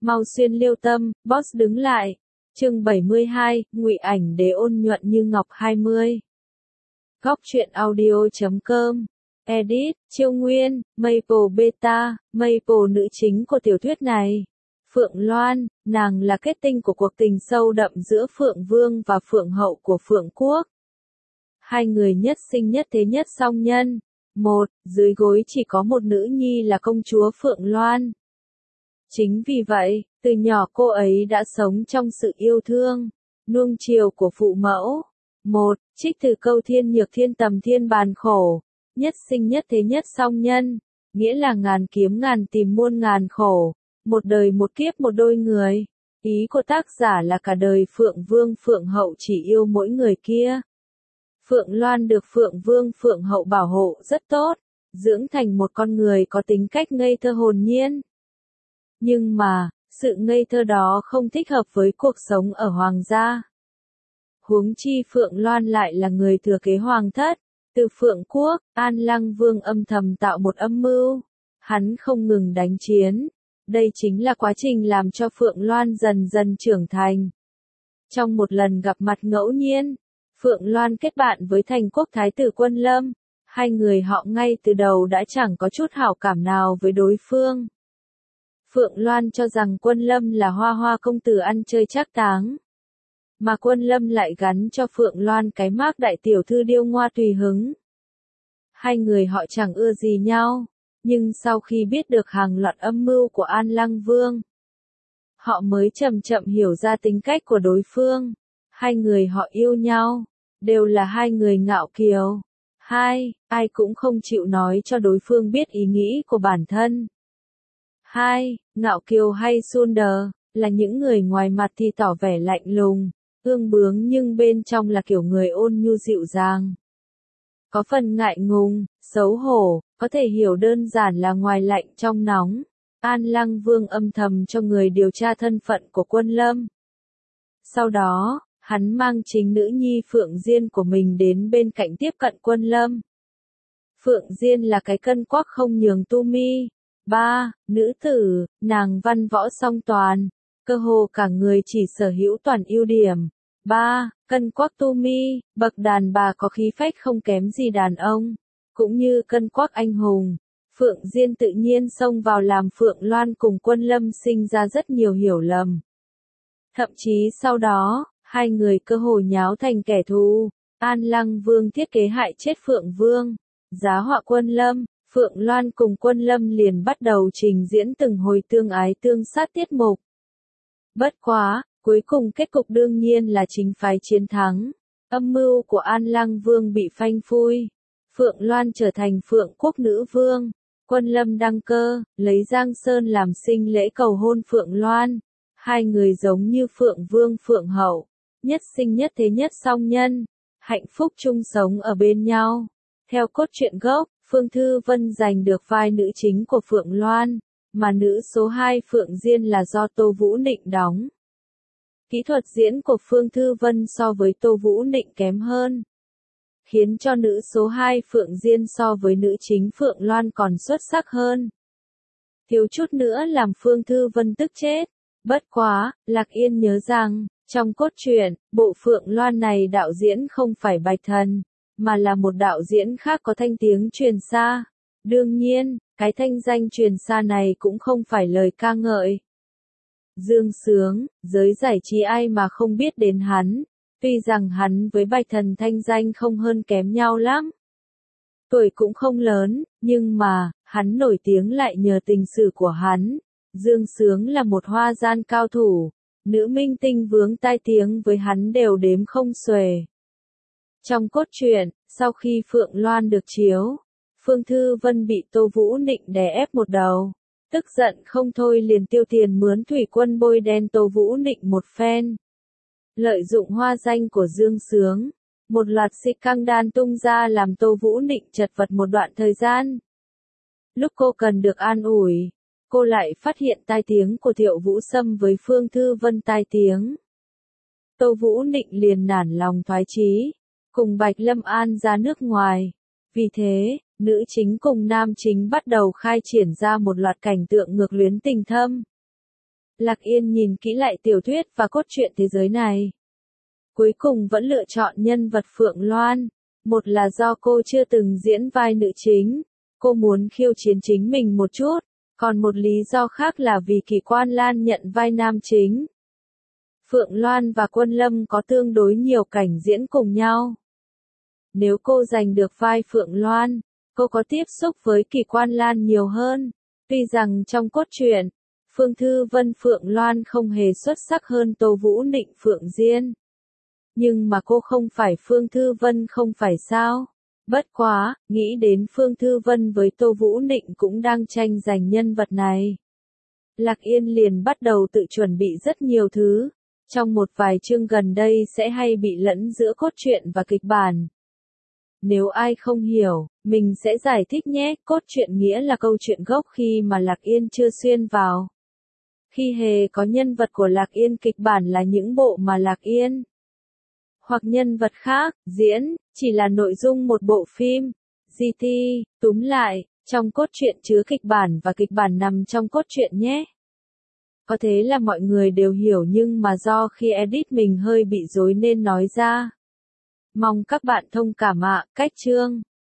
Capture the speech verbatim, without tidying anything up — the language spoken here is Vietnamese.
Mau xuyên liêu tâm, boss đứng lại. Chương bảy mươi hai, Ngụy Ảnh Đế ôn nhuận như ngọc hai mươi. Góc truyện audio chấm com. Edit, Chiêu Nguyên, Maple Beta, Maple nữ chính của tiểu thuyết này. Phượng Loan, nàng là kết tinh của cuộc tình sâu đậm giữa Phượng Vương và Phượng Hậu của Phượng Quốc. Hai người nhất sinh nhất thế nhất song nhân. Một, dưới gối chỉ có một nữ nhi là công chúa Phượng Loan. Chính vì vậy, từ nhỏ cô ấy đã sống trong sự yêu thương, nuông chiều của phụ mẫu. Một, trích từ câu thiên nhược thiên tầm thiên bàn khổ, nhất sinh nhất thế nhất song nhân, nghĩa là ngàn kiếm ngàn tìm muôn ngàn khổ, một đời một kiếp một đôi người. Ý của tác giả là cả đời Phượng Vương Phượng Hậu chỉ yêu mỗi người kia. Phượng Loan được Phượng Vương Phượng Hậu bảo hộ rất tốt, dưỡng thành một con người có tính cách ngây thơ hồn nhiên. Nhưng mà, sự ngây thơ đó không thích hợp với cuộc sống ở hoàng gia. Huống chi Phượng Loan lại là người thừa kế hoàng thất, từ Phượng Quốc, An Lăng Vương âm thầm tạo một âm mưu. Hắn không ngừng đánh chiến. Đây chính là quá trình làm cho Phượng Loan dần dần trưởng thành. Trong một lần gặp mặt ngẫu nhiên, Phượng Loan kết bạn với thành quốc thái tử Quân Lâm. Hai người họ ngay từ đầu đã chẳng có chút hảo cảm nào với đối phương. Phượng Loan cho rằng Quân Lâm là hoa hoa công tử ăn chơi trác táng. Mà Quân Lâm lại gắn cho Phượng Loan cái mác đại tiểu thư điêu ngoa tùy hứng. Hai người họ chẳng ưa gì nhau, nhưng sau khi biết được hàng loạt âm mưu của An Lăng Vương, họ mới chậm chậm hiểu ra tính cách của đối phương. Hai người họ yêu nhau, đều là hai người ngạo kiều. Hai, ai cũng không chịu nói cho đối phương biết ý nghĩ của bản thân. Hai, ngạo kiều hay Sunder, là những người ngoài mặt thì tỏ vẻ lạnh lùng, ương bướng nhưng bên trong là kiểu người ôn nhu dịu dàng. Có phần ngại ngùng, xấu hổ, có thể hiểu đơn giản là ngoài lạnh trong nóng. An Lăng Vương âm thầm cho người điều tra thân phận của Quân Lâm. Sau đó, hắn mang chính nữ nhi Phượng Diên của mình đến bên cạnh tiếp cận Quân Lâm. Phượng Diên là cái cân quắc không nhường tu mi. Ba, nữ tử, nàng văn võ song toàn, cơ hồ cả người chỉ sở hữu toàn ưu điểm. Ba, cân quắc tu mi, bậc đàn bà có khí phách không kém gì đàn ông, cũng như cân quắc anh hùng. Phượng Diên tự nhiên xông vào làm Phượng Loan cùng Quân Lâm sinh ra rất nhiều hiểu lầm. Thậm chí sau đó, hai người cơ hồ nháo thành kẻ thù. An Lăng Vương thiết kế hại chết Phượng Vương, giá họa Quân Lâm. Phượng Loan cùng Quân Lâm liền bắt đầu trình diễn từng hồi tương ái tương sát tiết mục. Bất quá, cuối cùng kết cục đương nhiên là chính phái chiến thắng. Âm mưu của An Lăng Vương bị phanh phui. Phượng Loan trở thành Phượng Quốc nữ vương. Quân Lâm đăng cơ, lấy Giang Sơn làm sinh lễ cầu hôn Phượng Loan. Hai người giống như Phượng Vương Phượng Hậu, nhất sinh nhất thế nhất song nhân, hạnh phúc chung sống ở bên nhau. Theo cốt truyện gốc, Phương Thư Vân giành được vai nữ chính của Phượng Loan, mà nữ số hai Phượng Diên là do Tô Vũ Nịnh đóng. Kỹ thuật diễn của Phương Thư Vân so với Tô Vũ Nịnh kém hơn, khiến cho nữ số hai Phượng Diên so với nữ chính Phượng Loan còn xuất sắc hơn. Thiếu chút nữa làm Phương Thư Vân tức chết. Bất quá, Lạc Yên nhớ rằng, trong cốt truyện, bộ Phượng Loan này đạo diễn không phải Bạch Thần, mà là một đạo diễn khác có thanh tiếng truyền xa. Đương nhiên, cái thanh danh truyền xa này cũng không phải lời ca ngợi. Dương Sướng, giới giải trí ai mà không biết đến hắn, tuy rằng hắn với Bạch Thần thanh danh không hơn kém nhau lắm. Tuổi cũng không lớn, nhưng mà, hắn nổi tiếng lại nhờ tình sử của hắn. Dương Sướng là một hoa gian cao thủ, nữ minh tinh vướng tai tiếng với hắn đều đếm không xuể. Trong cốt truyện, sau khi Phượng Loan được chiếu, Phương Thư Vân bị Tô Vũ Nịnh đè ép một đầu. Tức giận không thôi liền tiêu tiền mướn thủy quân bôi đen Tô Vũ Nịnh một phen. Lợi dụng hoa danh của Dương Sướng, một loạt xích căng đan tung ra làm Tô Vũ Nịnh chật vật một đoạn thời gian. Lúc cô cần được an ủi, cô lại phát hiện tai tiếng của Thiệu Vũ Sâm với Phương Thư Vân tai tiếng. Tô Vũ Nịnh liền nản lòng thoái chí, cùng Bạch Lâm An ra nước ngoài. Vì thế, nữ chính cùng nam chính bắt đầu khai triển ra một loạt cảnh tượng ngược luyến tình thâm. Lạc Yên nhìn kỹ lại tiểu thuyết và cốt truyện thế giới này. Cuối cùng vẫn lựa chọn nhân vật Phượng Loan. Một là do cô chưa từng diễn vai nữ chính, cô muốn khiêu chiến chính mình một chút, còn một lý do khác là vì Kỳ Quan Lan nhận vai nam chính. Phượng Loan và Quân Lâm có tương đối nhiều cảnh diễn cùng nhau. Nếu cô giành được vai Phượng Loan, cô có tiếp xúc với Kỳ Quan Lan nhiều hơn. Tuy rằng trong cốt truyện, Phương Thư Vân Phượng Loan không hề xuất sắc hơn Tô Vũ Nịnh Phượng Diên. Nhưng mà cô không phải Phương Thư Vân không phải sao? Bất quá, nghĩ đến Phương Thư Vân với Tô Vũ Nịnh cũng đang tranh giành nhân vật này. Lạc Yên liền bắt đầu tự chuẩn bị rất nhiều thứ. Trong một vài chương gần đây sẽ hay bị lẫn giữa cốt truyện và kịch bản. Nếu ai không hiểu, mình sẽ giải thích nhé. Cốt truyện nghĩa là câu chuyện gốc khi mà Lạc Yên chưa xuyên vào. Khi hề có nhân vật của Lạc Yên, kịch bản là những bộ mà Lạc Yên hoặc nhân vật khác diễn, chỉ là nội dung một bộ phim. giê tê, túm lại, trong cốt truyện chứa kịch bản và kịch bản nằm trong cốt truyện nhé. Có thế là mọi người đều hiểu, nhưng mà do khi edit mình hơi bị rối nên nói ra. Mong các bạn thông cảm ạ. Cách chương